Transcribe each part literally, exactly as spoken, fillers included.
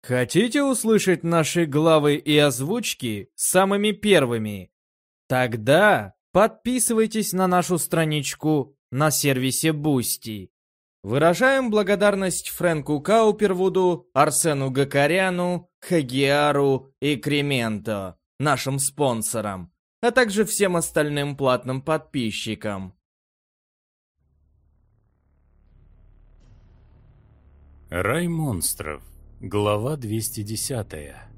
Хотите услышать наши главы и озвучки самыми первыми? Тогда подписывайтесь на нашу страничку на сервисе Boosty. Выражаем благодарность Фрэнку Каупервуду, Арсену Гакаряну, Хагиару и Кременто, нашим спонсорам, а также всем остальным платным подписчикам. Рай монстров. Глава двести десятая.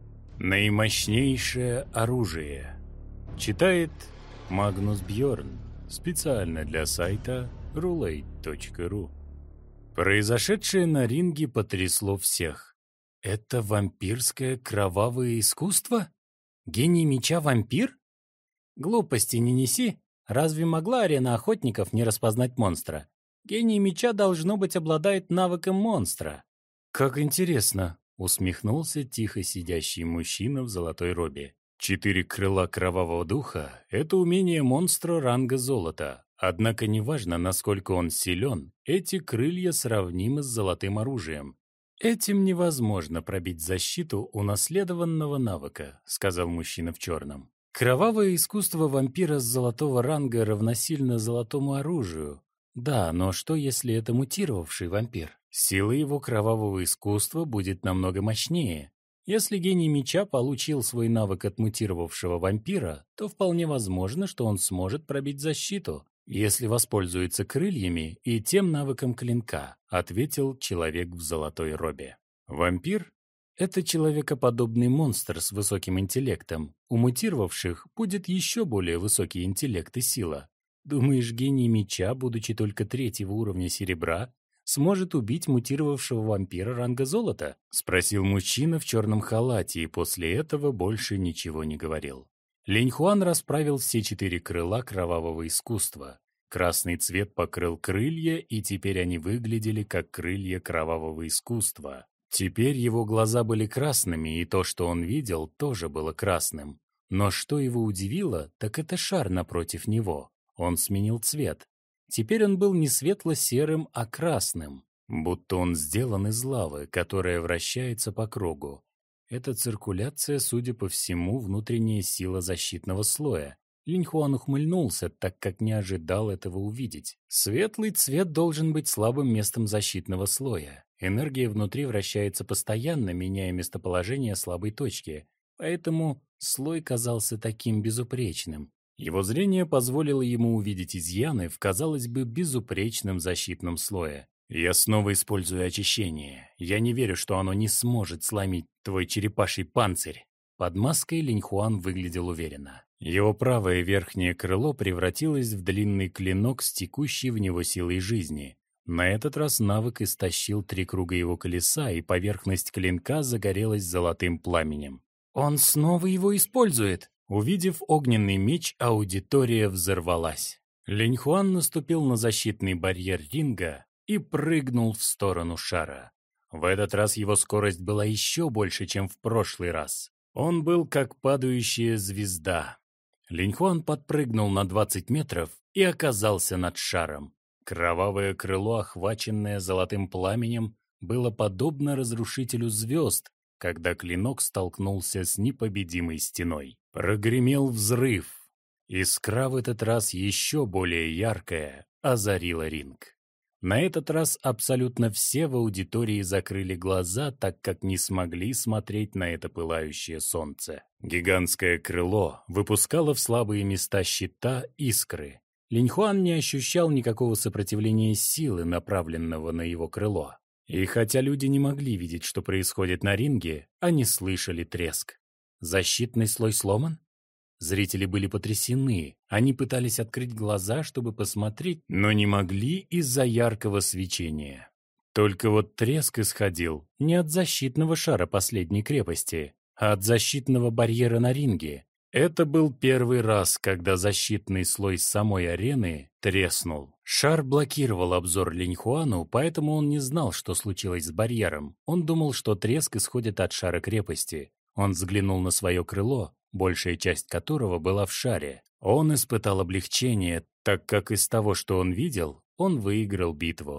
Наимощнейшее оружие. Читает Магнус Бьорн. Специально для сайта рулейт точка ру. Произошедшее на ринге потрясло всех. Это вампирское кровавое искусство? Гений меча вампир? Глупости не неси. Разве могла арена охотников не распознать монстра? Гений меча, должно быть, обладает навыком монстра. Как интересно, усмехнулся тихо сидящий мужчина в золотой робе. Четыре крыла кровавого духа — это умение монстра ранга золота. Однако неважно, насколько он силен, эти крылья сравнимы с золотым оружием. «Этим невозможно пробить защиту унаследованного навыка», — сказал мужчина в черном. «Кровавое искусство вампира с золотого ранга равносильно золотому оружию. Да, но что, если это мутировавший вампир? Сила его кровавого искусства будет намного мощнее. Если гений меча получил свой навык от мутировавшего вампира, то вполне возможно, что он сможет пробить защиту, если воспользуется крыльями и тем навыком клинка», — ответил человек в золотой робе. Вампир — это человекоподобный монстр с высоким интеллектом. У мутировавших будет еще более высокий интеллект и сила. Думаешь, гений меча, будучи только третьего уровня серебра, сможет убить мутировавшего вампира ранга золота? Спросил мужчина в черном халате и после этого больше ничего не говорил. Линьхуан расправил все четыре крыла кровавого искусства. Красный цвет покрыл крылья, и теперь они выглядели как крылья кровавого искусства. Теперь его глаза были красными, и то, что он видел, тоже было красным. Но что его удивило, так это шар напротив него. Он сменил цвет. Теперь он был не светло-серым, а красным, будто он сделан из лавы, которая вращается по кругу. Это циркуляция, судя по всему, внутренняя сила защитного слоя. Линьхуан ухмыльнулся, так как не ожидал этого увидеть. Светлый цвет должен быть слабым местом защитного слоя. Энергия внутри вращается постоянно, меняя местоположение слабой точки, поэтому слой казался таким безупречным. Его зрение позволило ему увидеть изъяны в, казалось бы, безупречном защитном слое. «Я снова использую очищение. Я не верю, что оно не сможет сломить твой черепаший панцирь». Под маской Линьхуан выглядел уверенно. Его правое верхнее крыло превратилось в длинный клинок с текущей в него силой жизни. На этот раз навык истощил три круга его колеса, и поверхность клинка загорелась золотым пламенем. «Он снова его использует!» Увидев огненный меч, аудитория взорвалась. Линьхуан наступил на защитный барьер ринга и прыгнул в сторону шара. В этот раз его скорость была еще больше, чем в прошлый раз. Он был как падающая звезда. Линьхуан подпрыгнул на двадцать метров и оказался над шаром. Кровавое крыло, охваченное золотым пламенем, было подобно разрушителю звезд, когда клинок столкнулся с непобедимой стеной. Прогремел взрыв. Искра в этот раз еще более яркая озарила ринг. На этот раз абсолютно все в аудитории закрыли глаза, так как не смогли смотреть на это пылающее солнце. Гигантское крыло выпускало в слабые места щита искры. Линьхуан не ощущал никакого сопротивления силы, направленного на его крыло. И хотя люди не могли видеть, что происходит на ринге, они слышали треск. Защитный слой сломан? Зрители были потрясены. Они пытались открыть глаза, чтобы посмотреть, но не могли из-за яркого свечения. Только вот треск исходил не от защитного шара последней крепости, а от защитного барьера на ринге. Это был первый раз, когда защитный слой самой арены треснул. Шар блокировал обзор Линьхуану, поэтому он не знал, что случилось с барьером. Он думал, что треск исходит от шара крепости. Он взглянул на свое крыло, большая часть которого была в шаре. Он испытал облегчение, так как из того, что он видел, он выиграл битву.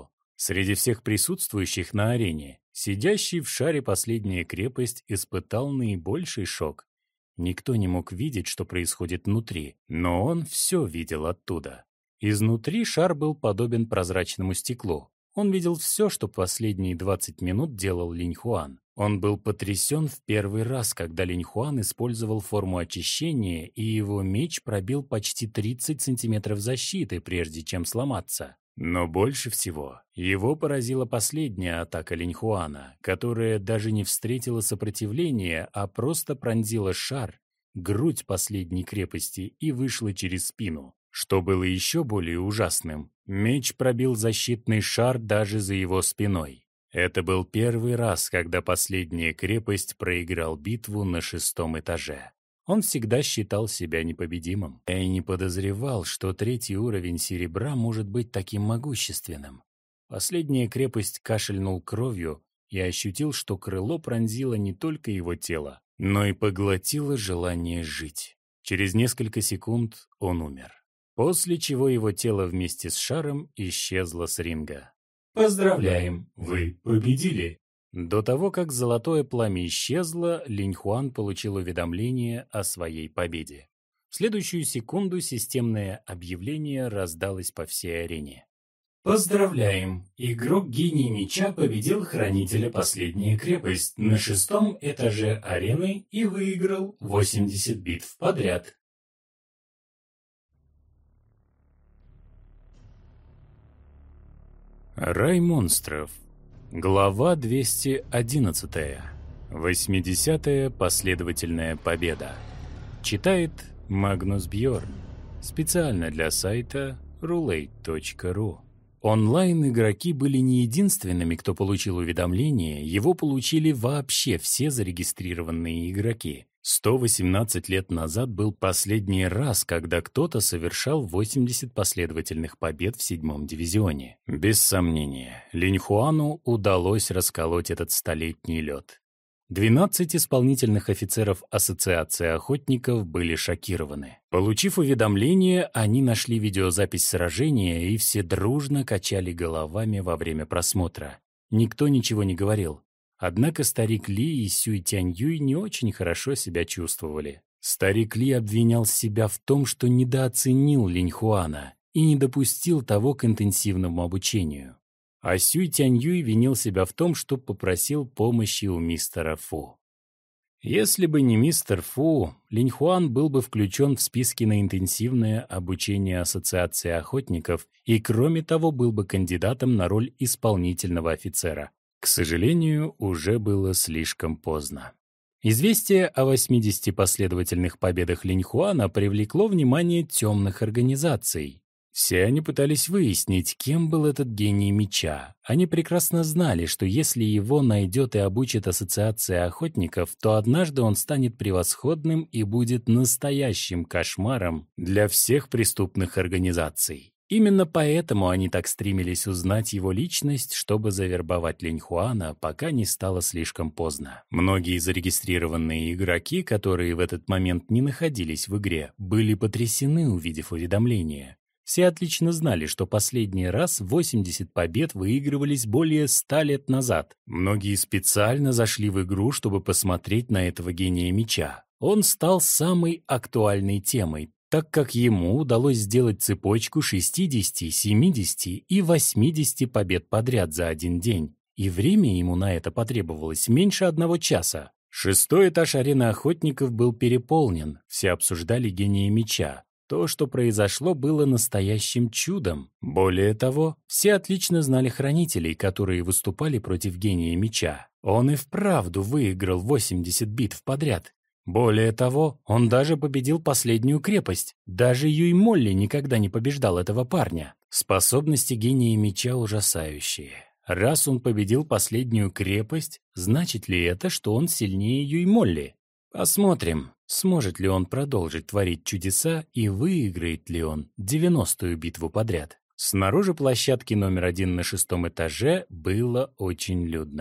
Среди всех присутствующих на арене, сидящий в шаре последняя крепость испытал наибольший шок. Никто не мог видеть, что происходит внутри, но он все видел оттуда. Изнутри шар был подобен прозрачному стеклу. Он видел все, что последние двадцать минут делал Линьхуан. Он был потрясен в первый раз, когда Линьхуан использовал форму очищения, и его меч пробил почти тридцать сантиметров защиты, прежде чем сломаться. Но больше всего его поразила последняя атака Линьхуана, которая даже не встретила сопротивления, а просто пронзила шар, грудь последней крепости и вышла через спину. Что было еще более ужасным, меч пробил защитный шар даже за его спиной. Это был первый раз, когда последняя крепость проиграл битву на шестом этаже. Он всегда считал себя непобедимым и не подозревал, что третий уровень серебра может быть таким могущественным. Последняя крепость кашельнул кровью и ощутил, что крыло пронзило не только его тело, но и поглотило желание жить. Через несколько секунд он умер, после чего его тело вместе с шаром исчезло с ринга. Поздравляем, вы победили! До того, как золотое пламя исчезло, Линьхуан получил уведомление о своей победе. В следующую секунду системное объявление раздалось по всей арене. Поздравляем! Игрок Гений Меча победил Хранителя Последняя Крепость на шестом этаже арены и выиграл восемьдесят битв подряд. Рай монстров. Глава двести одиннадцатая. восьмидесятая последовательная победа. Читает Магнус Бьорн. Специально для сайта рулейт точка ру. Онлайн-игроки были не единственными, кто получил уведомление, его получили вообще все зарегистрированные игроки. сто восемнадцать лет назад был последний раз, когда кто-то совершал восемьдесят последовательных побед в седьмом дивизионе. Без сомнения, Линьхуану удалось расколоть этот столетний лед. двенадцать исполнительных офицеров Ассоциации охотников были шокированы. Получив уведомление, они нашли видеозапись сражения и все дружно качали головами во время просмотра. Никто ничего не говорил. Однако старик Ли и Сюй Тяньюй не очень хорошо себя чувствовали. Старик Ли обвинял себя в том, что недооценил Линьхуана и не допустил того к интенсивному обучению. А Сюй Тяньюй винил себя в том, что попросил помощи у мистера Фу. Если бы не мистер Фу, Линьхуан был бы включен в списки на интенсивное обучение Ассоциации охотников и, кроме того, был бы кандидатом на роль исполнительного офицера. К сожалению, уже было слишком поздно. Известие о восьмидесяти последовательных победах Линьхуана привлекло внимание темных организаций. Все они пытались выяснить, кем был этот гений меча. Они прекрасно знали, что если его найдет и обучит Ассоциация охотников, то однажды он станет превосходным и будет настоящим кошмаром для всех преступных организаций. Именно поэтому они так стремились узнать его личность, чтобы завербовать Линьхуана, пока не стало слишком поздно. Многие зарегистрированные игроки, которые в этот момент не находились в игре, были потрясены, увидев уведомление. Все отлично знали, что последний раз восемьдесят побед выигрывались более ста лет назад. Многие специально зашли в игру, чтобы посмотреть на этого гения меча. Он стал самой актуальной темой, так как ему удалось сделать цепочку шестидесяти, семидесяти и восьмидесяти побед подряд за один день. И время ему на это потребовалось меньше одного часа. Шестой этаж арены охотников был переполнен, все обсуждали гения меча. То, что произошло, было настоящим чудом. Более того, все отлично знали хранителей, которые выступали против гения меча. Он и вправду выиграл восемьдесят битв подряд. Более того, он даже победил последнюю крепость. Даже Юй Молли никогда не побеждал этого парня. Способности гения меча ужасающие. Раз он победил последнюю крепость, значит ли это, что он сильнее Юй Молли? Посмотрим, сможет ли он продолжить творить чудеса и выиграет ли он девяностую битву подряд. Снаружи площадки номер один на шестом этаже было очень людно.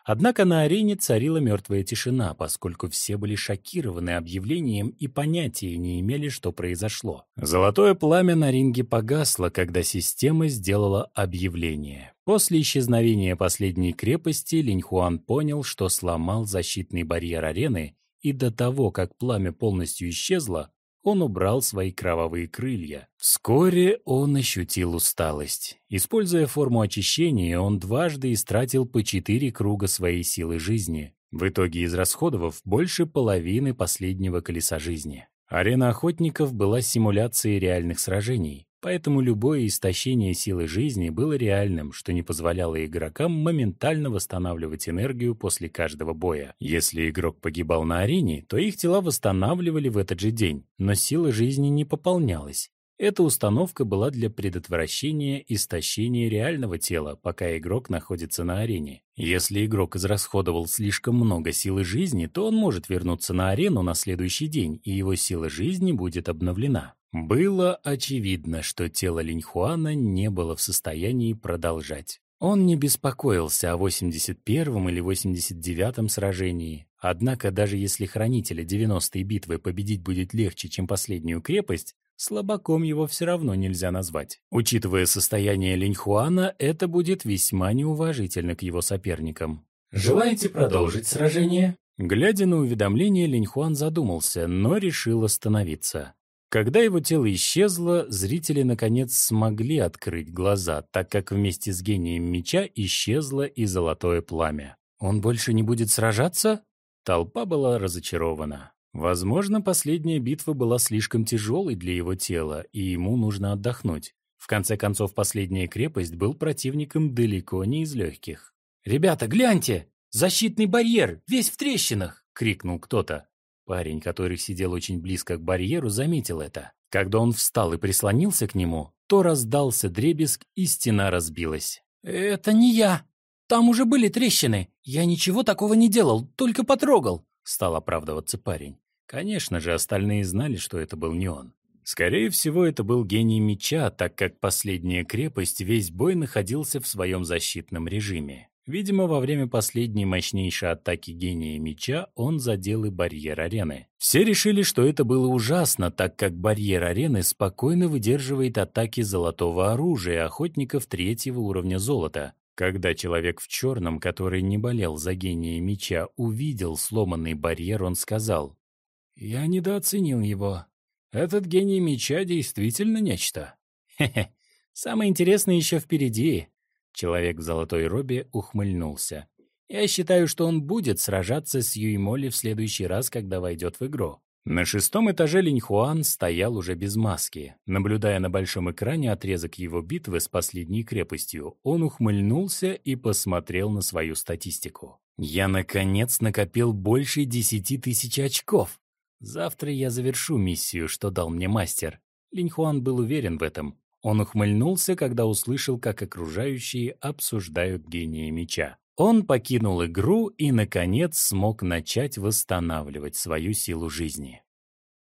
Однако на арене царила мертвая тишина, поскольку все были шокированы объявлением и понятия не имели, что произошло. Золотое пламя на ринге погасло, когда система сделала объявление. После исчезновения последней крепости Линь Хуан понял, что сломал защитный барьер арены, и до того, как пламя полностью исчезло, он убрал свои кровавые крылья. Вскоре он ощутил усталость. Используя форму очищения, он дважды истратил по четыре круга своей силы жизни, в итоге израсходовав больше половины последнего колеса жизни. Арена охотников была симуляцией реальных сражений, поэтому любое истощение силы жизни было реальным, что не позволяло игрокам моментально восстанавливать энергию после каждого боя. Если игрок погибал на арене, то их тела восстанавливали в этот же день, но сила жизни не пополнялась. Эта установка была для предотвращения истощения реального тела, пока игрок находится на арене. Если игрок израсходовал слишком много силы жизни, то он может вернуться на арену на следующий день, и его сила жизни будет обновлена. Было очевидно, что тело Линь Хуана не было в состоянии продолжать. Он не беспокоился о восемьдесят первом или восемьдесят девятом сражении. Однако даже если хранителя девяностой битвы победить будет легче, чем последнюю крепость, слабаком его все равно нельзя назвать. Учитывая состояние Линь Хуана, это будет весьма неуважительно к его соперникам. Желаете продолжить сражение? Глядя на уведомление, Линь Хуан задумался, но решил остановиться. Когда его тело исчезло, зрители наконец смогли открыть глаза, так как вместе с гением меча исчезло и золотое пламя. Он больше не будет сражаться? Толпа была разочарована. Возможно, последняя битва была слишком тяжелой для его тела, и ему нужно отдохнуть. В конце концов, последняя крепость был противником далеко не из легких. «Ребята, гляньте! Защитный барьер! Весь в трещинах!» — крикнул кто-то. Парень, который сидел очень близко к барьеру, заметил это. Когда он встал и прислонился к нему, то раздался дребезг, и стена разбилась. «Это не я! Там уже были трещины! Я ничего такого не делал, только потрогал!» — стал оправдываться парень. Конечно же, остальные знали, что это был не он. Скорее всего, это был гений меча, так как последняя крепость весь бой находился в своем защитном режиме. Видимо, во время последней мощнейшей атаки гения меча он задел и барьер арены. Все решили, что это было ужасно, так как барьер арены спокойно выдерживает атаки золотого оружия охотников третьего уровня золота. Когда человек в черном, который не болел за гения меча, увидел сломанный барьер, он сказал: «Я недооценил его. Этот гений меча действительно нечто». «Хе-хе, самое интересное еще впереди». Человек в золотой робе ухмыльнулся. «Я считаю, что он будет сражаться с Юймоли в следующий раз, когда войдет в игру». На шестом этаже Линь Хуан стоял уже без маски. Наблюдая на большом экране отрезок его битвы с последней крепостью, он ухмыльнулся и посмотрел на свою статистику. «Я, наконец, накопил больше десяти тысяч очков. Завтра я завершу миссию, что дал мне мастер». Линь Хуан был уверен в этом. Он ухмыльнулся, когда услышал, как окружающие обсуждают гения меча. Он покинул игру и, наконец, смог начать восстанавливать свою силу жизни.